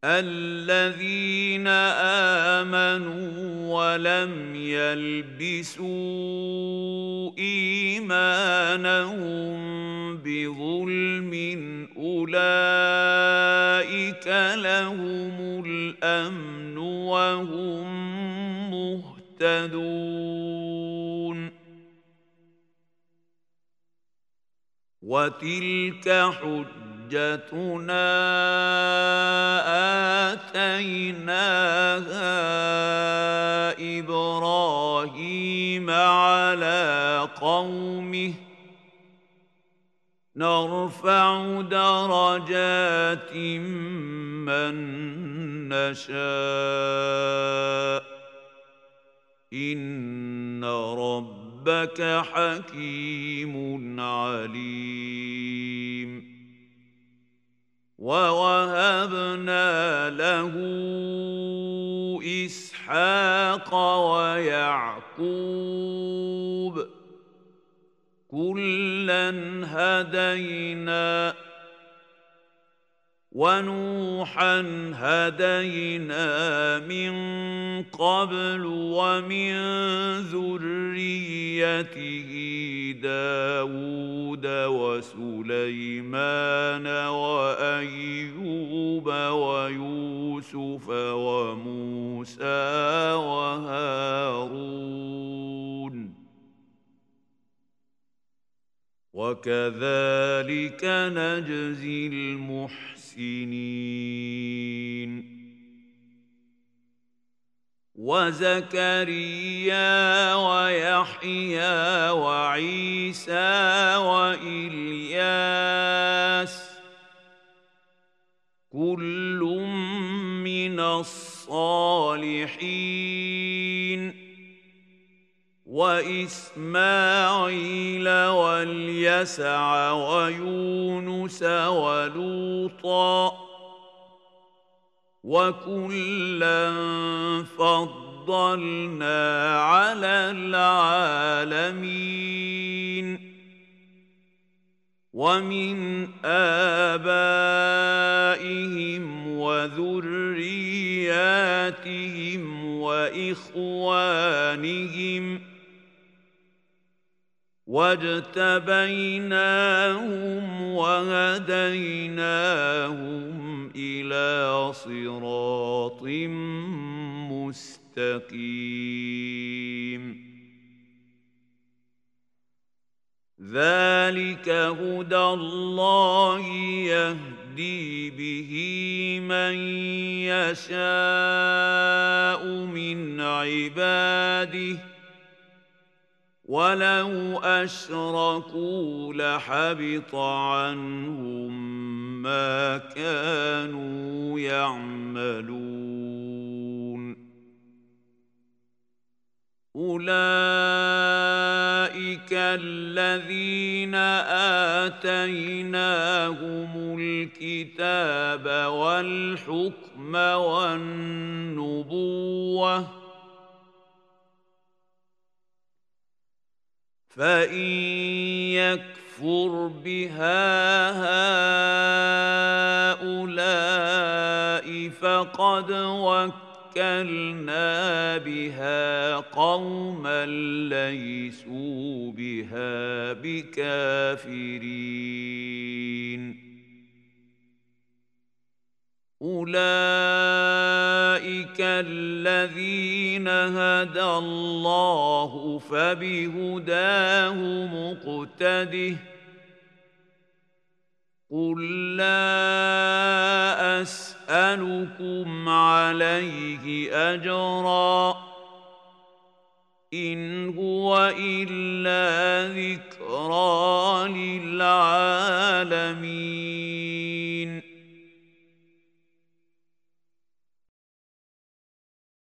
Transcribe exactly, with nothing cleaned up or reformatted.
الذين آمنوا ولم يلبسوا إيمانهم بظلم أولئك لهم الأمن وهم مهتدون وتلك حجتنا آتيناها إبراهيم على قومه نرفع درجات من نشاء إن ربك حكيم عليم ووهبنا له إسحاق ويعقوب كلا هدينا ونوحا هدينا من قبل ومن ذريته داود وسليمان وأيوب ويوسف وموسى وهارون وكذلك نجزي المحسنين وزكريا ويحيى وعيسى وإلياس كل من الصالحين وإسماعيل واليسع ويونس ولوطا وكلا فضلنا على العالمين ومن آبائهم وذرياتهم وإخوانهم واجتبيناهم وهديناهم إلى صراط مستقيم ذلك هدى الله يهدي به من يشاء من عباده ولو أشركوا لحبط عنهم ما كانوا يعملون أولئك الذين آتيناهم الكتاب والحكم والنبوة فإن يكفر بها هؤلاء فقد وكلنا بها قوما ليسوا بها بكافرين أولئك الذين هدى الله فبهداه مقتده قل لا أسألكم عليه أجرا إن هو إلا ذكرى للعالمين